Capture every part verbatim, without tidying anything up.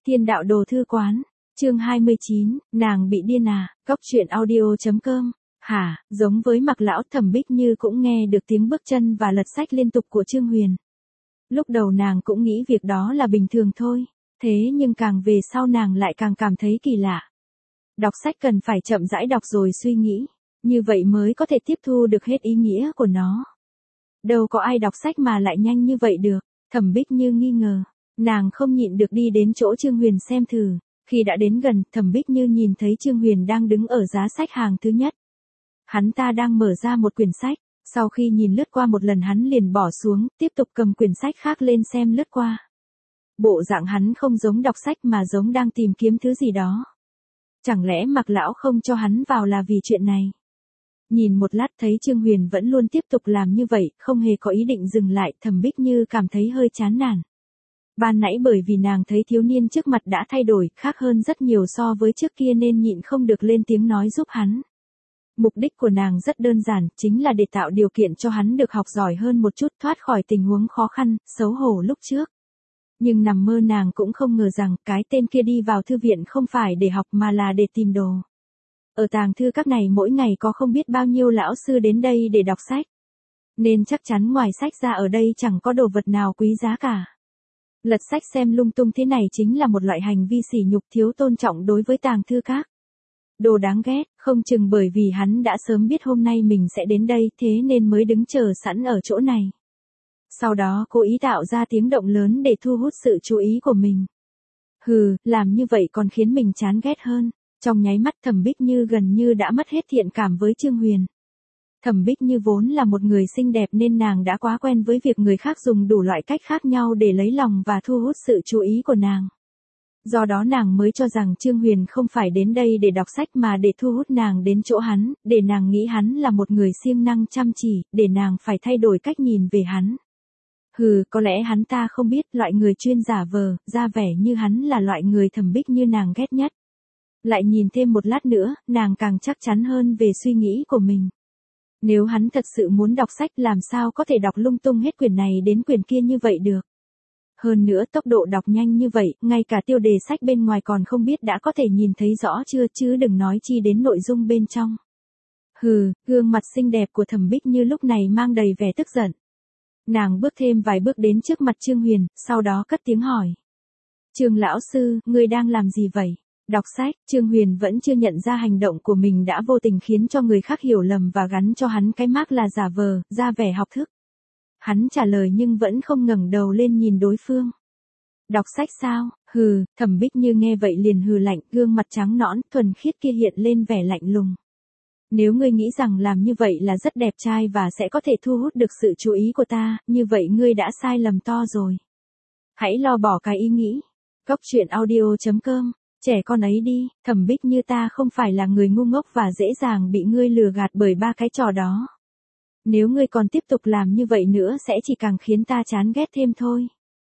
Thiên đạo đồ thư quán, chương hai mươi chín, nàng bị điên à, cóc truyện audio.com. Hả, giống với Mặc lão, Thẩm Bích Như cũng nghe được tiếng bước chân và lật sách liên tục của Trương Huyền. Lúc đầu nàng cũng nghĩ việc đó là bình thường thôi, thế nhưng càng về sau nàng lại càng cảm thấy kỳ lạ. Đọc sách cần phải chậm rãi đọc rồi suy nghĩ, như vậy mới có thể tiếp thu được hết ý nghĩa của nó. Đâu có ai đọc sách mà lại nhanh như vậy được, Thẩm Bích Như nghi ngờ. Nàng không nhịn được đi đến chỗ Trương Huyền xem thử, khi đã đến gần, Thẩm Bích Như nhìn thấy Trương Huyền đang đứng ở giá sách hàng thứ nhất. Hắn ta đang mở ra một quyển sách, sau khi nhìn lướt qua một lần hắn liền bỏ xuống, tiếp tục cầm quyển sách khác lên xem lướt qua. Bộ dạng hắn không giống đọc sách mà giống đang tìm kiếm thứ gì đó. Chẳng lẽ Mặc lão không cho hắn vào là vì chuyện này? Nhìn một lát thấy Trương Huyền vẫn luôn tiếp tục làm như vậy, không hề có ý định dừng lại, Thẩm Bích Như cảm thấy hơi chán nản. Ban nãy bởi vì nàng thấy thiếu niên trước mặt đã thay đổi, khác hơn rất nhiều so với trước kia nên nhịn không được lên tiếng nói giúp hắn. Mục đích của nàng rất đơn giản, chính là để tạo điều kiện cho hắn được học giỏi hơn một chút, thoát khỏi tình huống khó khăn, xấu hổ lúc trước. Nhưng nằm mơ nàng cũng không ngờ rằng cái tên kia đi vào thư viện không phải để học mà là để tìm đồ. Ở tàng thư các này mỗi ngày có không biết bao nhiêu lão sư đến đây để đọc sách. Nên chắc chắn ngoài sách ra ở đây chẳng có đồ vật nào quý giá cả. Lật sách xem lung tung thế này chính là một loại hành vi sỉ nhục, thiếu tôn trọng đối với tàng thư các. Đồ đáng ghét, không chừng bởi vì hắn đã sớm biết hôm nay mình sẽ đến đây thế nên mới đứng chờ sẵn ở chỗ này. Sau đó cố ý tạo ra tiếng động lớn để thu hút sự chú ý của mình. Hừ, làm như vậy còn khiến mình chán ghét hơn. Trong nháy mắt Thẩm Bích Như gần như đã mất hết thiện cảm với Trương Huyền. Thẩm Bích Như vốn là một người xinh đẹp nên nàng đã quá quen với việc người khác dùng đủ loại cách khác nhau để lấy lòng và thu hút sự chú ý của nàng. Do đó nàng mới cho rằng Trương Huyền không phải đến đây để đọc sách mà để thu hút nàng đến chỗ hắn, để nàng nghĩ hắn là một người siêng năng chăm chỉ, để nàng phải thay đổi cách nhìn về hắn. Hừ, có lẽ hắn ta không biết loại người chuyên giả vờ, ra vẻ như hắn là loại người Thẩm Bích Như nàng ghét nhất. Lại nhìn thêm một lát nữa, nàng càng chắc chắn hơn về suy nghĩ của mình. Nếu hắn thật sự muốn đọc sách làm sao có thể đọc lung tung hết quyển này đến quyển kia như vậy được. Hơn nữa tốc độ đọc nhanh như vậy, ngay cả tiêu đề sách bên ngoài còn không biết đã có thể nhìn thấy rõ chưa, chứ đừng nói chi đến nội dung bên trong. Hừ, gương mặt xinh đẹp của Thẩm Bích Như lúc này mang đầy vẻ tức giận. Nàng bước thêm vài bước đến trước mặt Trương Huyền, sau đó cất tiếng hỏi. Trương lão sư, ngươi đang làm gì vậy? Đọc sách, Trương Huyền vẫn chưa nhận ra hành động của mình đã vô tình khiến cho người khác hiểu lầm và gắn cho hắn cái mác là giả vờ, ra vẻ học thức. Hắn trả lời nhưng vẫn không ngẩng đầu lên nhìn đối phương. Đọc sách sao? Hừ, Thẩm Bích Như nghe vậy liền hừ lạnh, gương mặt trắng nõn, thuần khiết kia hiện lên vẻ lạnh lùng. Nếu ngươi nghĩ rằng làm như vậy là rất đẹp trai và sẽ có thể thu hút được sự chú ý của ta, như vậy ngươi đã sai lầm to rồi. Hãy lo bỏ cái ý nghĩ. Cóc truyện audio.com. Trẻ con ấy đi, Thẩm Bích Như ta không phải là người ngu ngốc và dễ dàng bị ngươi lừa gạt bởi ba cái trò đó. Nếu ngươi còn tiếp tục làm như vậy nữa sẽ chỉ càng khiến ta chán ghét thêm thôi.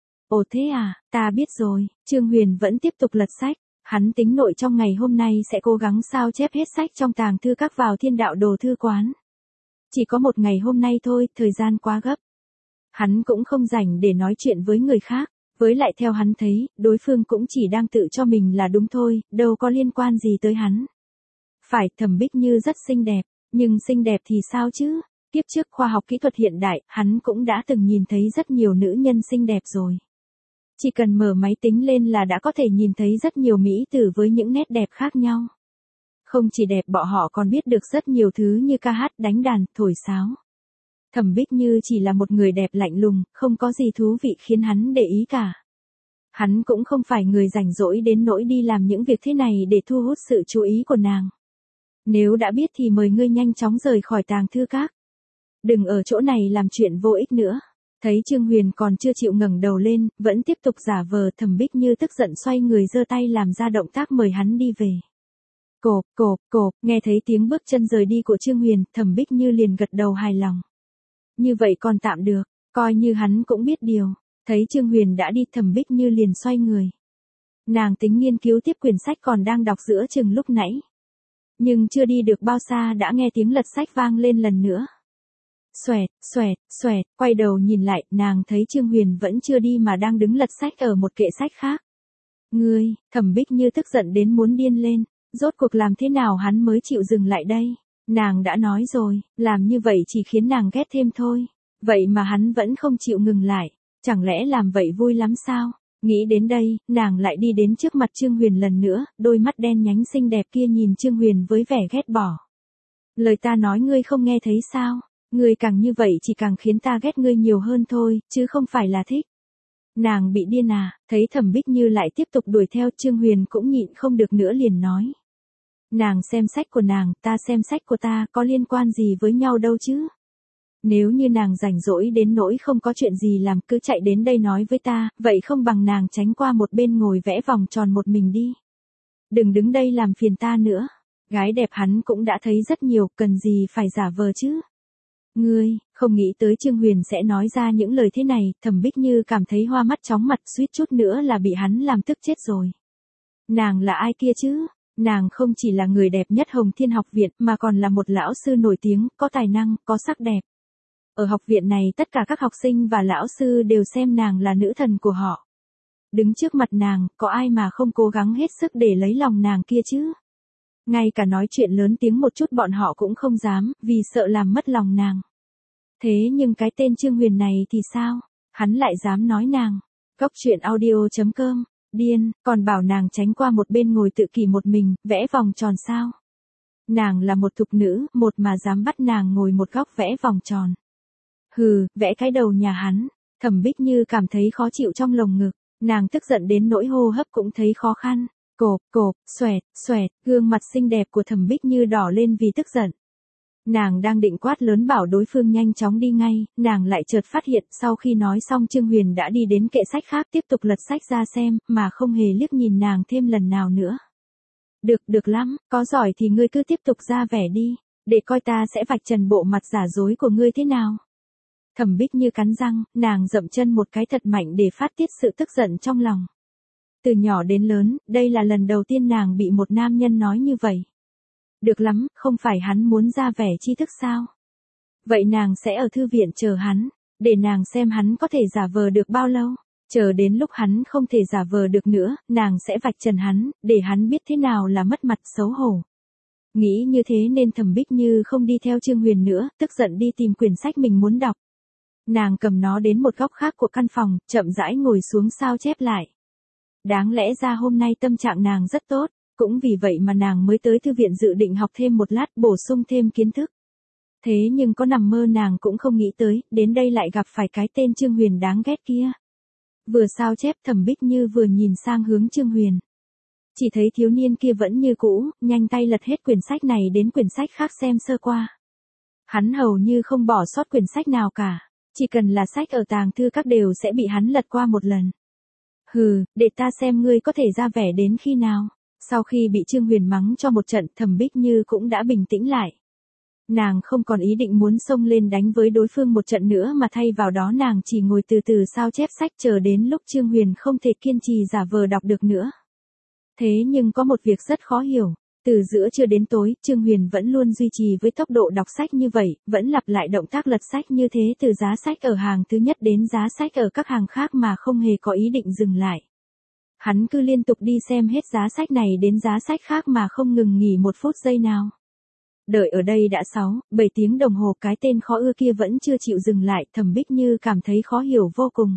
Ồ thế à, ta biết rồi. Trương Huyền vẫn tiếp tục lật sách. Hắn tính nội trong ngày hôm nay sẽ cố gắng sao chép hết sách trong tàng thư các vào Thiên đạo đồ thư quán. Chỉ có một ngày hôm nay thôi, thời gian quá gấp. Hắn cũng không rảnh để nói chuyện với người khác. Với lại theo hắn thấy, đối phương cũng chỉ đang tự cho mình là đúng thôi, đâu có liên quan gì tới hắn. Phải, Thẩm Bích Như rất xinh đẹp, nhưng xinh đẹp thì sao chứ? Tiếp trước khoa học kỹ thuật hiện đại, hắn cũng đã từng nhìn thấy rất nhiều nữ nhân xinh đẹp rồi. Chỉ cần mở máy tính lên là đã có thể nhìn thấy rất nhiều mỹ tử với những nét đẹp khác nhau. Không chỉ đẹp, bọn họ còn biết được rất nhiều thứ như ca hát, đánh đàn, thổi sáo. Thẩm Bích Như chỉ là một người đẹp lạnh lùng, không có gì thú vị khiến hắn để ý cả. Hắn cũng không phải người rảnh rỗi đến nỗi đi làm những việc thế này để thu hút sự chú ý của nàng. Nếu đã biết thì mời ngươi nhanh chóng rời khỏi tàng thư các. Đừng ở chỗ này làm chuyện vô ích nữa. Thấy Trương Huyền còn chưa chịu ngẩng đầu lên, vẫn tiếp tục giả vờ, Thẩm Bích Như tức giận xoay người giơ tay làm ra động tác mời hắn đi về. Cộp, cộp, cộp, nghe thấy tiếng bước chân rời đi của Trương Huyền, Thẩm Bích Như liền gật đầu hài lòng. Như vậy còn tạm được, coi như hắn cũng biết điều. Thấy Trương Huyền đã đi, Thẩm Bích Như liền xoay người. Nàng tính nghiên cứu tiếp quyển sách còn đang đọc giữa chừng lúc nãy. Nhưng chưa đi được bao xa đã nghe tiếng lật sách vang lên lần nữa. Xoẹt, xoẹt, xoẹt, quay đầu nhìn lại, nàng thấy Trương Huyền vẫn chưa đi mà đang đứng lật sách ở một kệ sách khác. Ngươi, Thẩm Bích Như tức giận đến muốn điên lên, rốt cuộc làm thế nào hắn mới chịu dừng lại đây? Nàng đã nói rồi, làm như vậy chỉ khiến nàng ghét thêm thôi. Vậy mà hắn vẫn không chịu ngừng lại, chẳng lẽ làm vậy vui lắm sao? Nghĩ đến đây, nàng lại đi đến trước mặt Trương Huyền lần nữa, đôi mắt đen nhánh xinh đẹp kia nhìn Trương Huyền với vẻ ghét bỏ. Lời ta nói ngươi không nghe thấy sao? Ngươi càng như vậy chỉ càng khiến ta ghét ngươi nhiều hơn thôi, chứ không phải là thích. Nàng bị điên à, thấy Thẩm Bích Như lại tiếp tục đuổi theo Trương Huyền cũng nhịn không được nữa liền nói. Nàng xem sách của nàng, ta xem sách của ta, có liên quan gì với nhau đâu chứ? Nếu như nàng rảnh rỗi đến nỗi không có chuyện gì làm cứ chạy đến đây nói với ta, vậy không bằng nàng tránh qua một bên ngồi vẽ vòng tròn một mình đi. Đừng đứng đây làm phiền ta nữa. Gái đẹp hắn cũng đã thấy rất nhiều, cần gì phải giả vờ chứ? Ngươi, không nghĩ tới Trương Huyền sẽ nói ra những lời thế này, Thẩm Bích Như cảm thấy hoa mắt chóng mặt suýt chút nữa là bị hắn làm tức chết rồi. Nàng là ai kia chứ? Nàng không chỉ là người đẹp nhất Hồng Thiên học viện mà còn là một lão sư nổi tiếng, có tài năng, có sắc đẹp. Ở học viện này tất cả các học sinh và lão sư đều xem nàng là nữ thần của họ. Đứng trước mặt nàng, có ai mà không cố gắng hết sức để lấy lòng nàng kia chứ? Ngay cả nói chuyện lớn tiếng một chút bọn họ cũng không dám, vì sợ làm mất lòng nàng. Thế nhưng cái tên Trương Huyền này thì sao? Hắn lại dám nói nàng. Góc truyện audio chấm com. Điên, còn bảo nàng tránh qua một bên ngồi tự kỷ một mình, vẽ vòng tròn sao? Nàng là một thục nữ, một mà dám bắt nàng ngồi một góc vẽ vòng tròn. Hừ, vẽ cái đầu nhà hắn. Thẩm Bích Như cảm thấy khó chịu trong lồng ngực, nàng tức giận đến nỗi hô hấp cũng thấy khó khăn. Cộp, cộp, xoẹt, xoẹt, gương mặt xinh đẹp của Thẩm Bích Như đỏ lên vì tức giận. Nàng đang định quát lớn bảo đối phương nhanh chóng đi ngay, nàng lại chợt phát hiện sau khi nói xong Trương Huyền đã đi đến kệ sách khác tiếp tục lật sách ra xem, mà không hề liếc nhìn nàng thêm lần nào nữa. Được, được lắm, có giỏi thì ngươi cứ tiếp tục ra vẻ đi, để coi ta sẽ vạch trần bộ mặt giả dối của ngươi thế nào. Thẩm Bích Như cắn răng, nàng dậm chân một cái thật mạnh để phát tiết sự tức giận trong lòng. Từ nhỏ đến lớn, đây là lần đầu tiên nàng bị một nam nhân nói như vậy. Được lắm, không phải hắn muốn ra vẻ tri thức sao? Vậy nàng sẽ ở thư viện chờ hắn, để nàng xem hắn có thể giả vờ được bao lâu. Chờ đến lúc hắn không thể giả vờ được nữa, nàng sẽ vạch trần hắn, để hắn biết thế nào là mất mặt xấu hổ. Nghĩ như thế nên Thẩm Bích Như không đi theo Trương Huyền nữa, tức giận đi tìm quyển sách mình muốn đọc. Nàng cầm nó đến một góc khác của căn phòng, chậm rãi ngồi xuống sao chép lại. Đáng lẽ ra hôm nay tâm trạng nàng rất tốt, cũng vì vậy mà nàng mới tới thư viện dự định học thêm một lát bổ sung thêm kiến thức. Thế nhưng có nằm mơ nàng cũng không nghĩ tới, đến đây lại gặp phải cái tên Trương Huyền đáng ghét kia. Vừa sao chép Thẩm Bích Như vừa nhìn sang hướng Trương Huyền. Chỉ thấy thiếu niên kia vẫn như cũ, nhanh tay lật hết quyển sách này đến quyển sách khác xem sơ qua. Hắn hầu như không bỏ sót quyển sách nào cả, chỉ cần là sách ở tàng thư các đều sẽ bị hắn lật qua một lần. Hừ, để ta xem ngươi có thể ra vẻ đến khi nào. Sau khi bị Trương Huyền mắng cho một trận, Thẩm Bích Như cũng đã bình tĩnh lại. Nàng không còn ý định muốn xông lên đánh với đối phương một trận nữa mà thay vào đó nàng chỉ ngồi từ từ sao chép sách chờ đến lúc Trương Huyền không thể kiên trì giả vờ đọc được nữa. Thế nhưng có một việc rất khó hiểu. Từ giữa trưa đến tối, Trương Huyền vẫn luôn duy trì với tốc độ đọc sách như vậy, vẫn lặp lại động tác lật sách như thế từ giá sách ở hàng thứ nhất đến giá sách ở các hàng khác mà không hề có ý định dừng lại. Hắn cứ liên tục đi xem hết giá sách này đến giá sách khác mà không ngừng nghỉ một phút giây nào. Đợi ở đây đã sáu, bảy tiếng đồng hồ cái tên khó ưa kia vẫn chưa chịu dừng lại, Thẩm Bích Như cảm thấy khó hiểu vô cùng.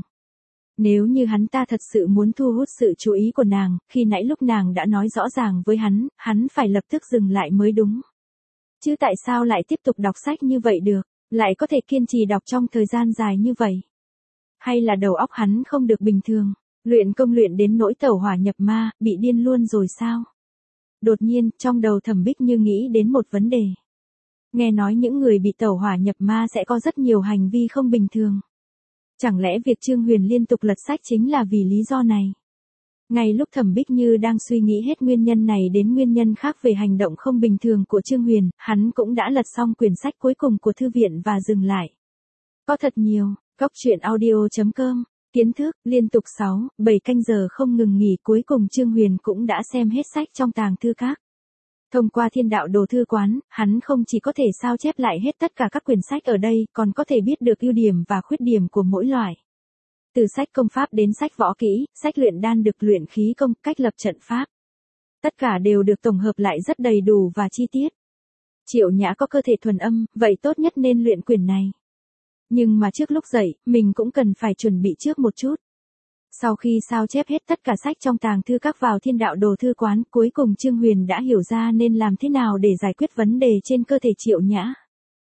Nếu như hắn ta thật sự muốn thu hút sự chú ý của nàng, khi nãy lúc nàng đã nói rõ ràng với hắn, hắn phải lập tức dừng lại mới đúng. Chứ tại sao lại tiếp tục đọc sách như vậy được, lại có thể kiên trì đọc trong thời gian dài như vậy? Hay là đầu óc hắn không được bình thường, luyện công luyện đến nỗi tẩu hỏa nhập ma, bị điên luôn rồi sao? Đột nhiên, trong đầu Thẩm Bích Như nghĩ đến một vấn đề. Nghe nói những người bị tẩu hỏa nhập ma sẽ có rất nhiều hành vi không bình thường. Chẳng lẽ việc Trương Huyền liên tục lật sách chính là vì lý do này? Ngay lúc Thẩm Bích Như đang suy nghĩ hết nguyên nhân này đến nguyên nhân khác về hành động không bình thường của Trương Huyền, hắn cũng đã lật xong quyển sách cuối cùng của thư viện và dừng lại. Có thật nhiều, góc truyện audio chấm com, kiến thức, liên tục sáu, bảy canh giờ không ngừng nghỉ cuối cùng Trương Huyền cũng đã xem hết sách trong tàng thư các. Thông qua thiên đạo đồ thư quán, hắn không chỉ có thể sao chép lại hết tất cả các quyển sách ở đây, còn có thể biết được ưu điểm và khuyết điểm của mỗi loại. Từ sách công pháp đến sách võ kỹ, sách luyện đan được luyện khí công, cách lập trận pháp. Tất cả đều được tổng hợp lại rất đầy đủ và chi tiết. Triệu Nhã có cơ thể thuần âm, vậy tốt nhất nên luyện quyển này. Nhưng mà trước lúc dậy, mình cũng cần phải chuẩn bị trước một chút. Sau khi sao chép hết tất cả sách trong tàng thư các vào Thiên Đạo Đồ Thư Quán, cuối cùng Trương Huyền đã hiểu ra nên làm thế nào để giải quyết vấn đề trên cơ thể Triệu Nhã.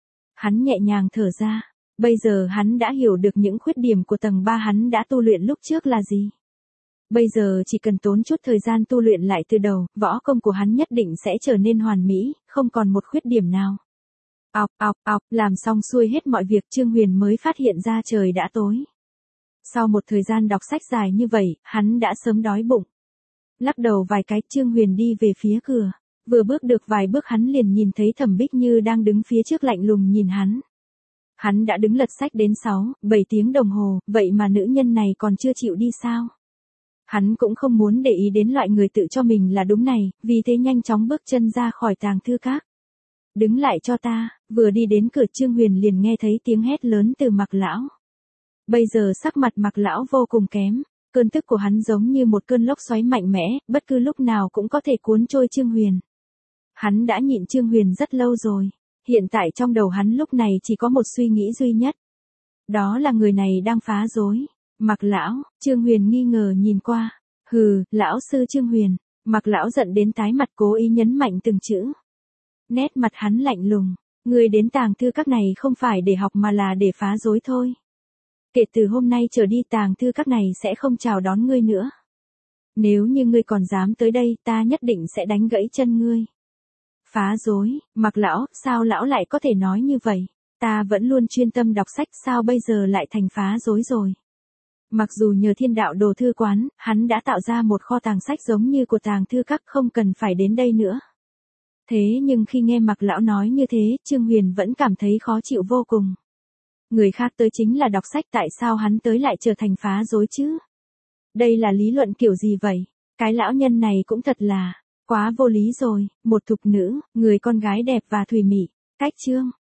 Hắn nhẹ nhàng thở ra, bây giờ hắn đã hiểu được những khuyết điểm của tầng ba hắn đã tu luyện lúc trước là gì. Bây giờ chỉ cần tốn chút thời gian tu luyện lại từ đầu, võ công của hắn nhất định sẽ trở nên hoàn mỹ, không còn một khuyết điểm nào. Ọc, ọc, ọc, làm xong xuôi hết mọi việc Trương Huyền mới phát hiện ra trời đã tối. Sau một thời gian đọc sách dài như vậy, hắn đã sớm đói bụng. Lắc đầu vài cái Trương Huyền đi về phía cửa. Vừa bước được vài bước hắn liền nhìn thấy Thẩm Bích Như đang đứng phía trước lạnh lùng nhìn hắn. Hắn đã đứng lật sách đến sáu, bảy tiếng đồng hồ, vậy mà nữ nhân này còn chưa chịu đi sao? Hắn cũng không muốn để ý đến loại người tự cho mình là đúng này, vì thế nhanh chóng bước chân ra khỏi tàng thư các. Đứng lại cho ta, vừa đi đến cửa Trương Huyền liền nghe thấy tiếng hét lớn từ Mạc lão. Bây giờ sắc mặt Mạc lão vô cùng kém, cơn tức của hắn giống như một cơn lốc xoáy mạnh mẽ, bất cứ lúc nào cũng có thể cuốn trôi Trương Huyền. Hắn đã nhịn Trương Huyền rất lâu rồi, hiện tại trong đầu hắn lúc này chỉ có một suy nghĩ duy nhất. Đó là người này đang phá rối. Mạc lão, Trương Huyền nghi ngờ nhìn qua. Hừ, lão sư Trương Huyền. Mạc lão giận đến tái mặt cố ý nhấn mạnh từng chữ. Nét mặt hắn lạnh lùng. Ngươi đến tàng thư các này không phải để học mà là để phá rối thôi. Kể từ hôm nay trở đi tàng thư các này sẽ không chào đón ngươi nữa. Nếu như ngươi còn dám tới đây ta nhất định sẽ đánh gãy chân ngươi. Phá rối, Mạc lão, sao lão lại có thể nói như vậy? Ta vẫn luôn chuyên tâm đọc sách sao bây giờ lại thành phá rối rồi? Mặc dù nhờ Thiên Đạo Đồ Thư Quán, hắn đã tạo ra một kho tàng sách giống như của tàng thư các không cần phải đến đây nữa. Thế nhưng khi nghe Mạc lão nói như thế, Trương Huyền vẫn cảm thấy khó chịu vô cùng. Người khác tới chính là đọc sách tại sao hắn tới lại trở thành phá rối chứ? Đây là lý luận kiểu gì vậy? Cái lão nhân này cũng thật là quá vô lý rồi, một thục nữ, người con gái đẹp và thùy mị, cách chương.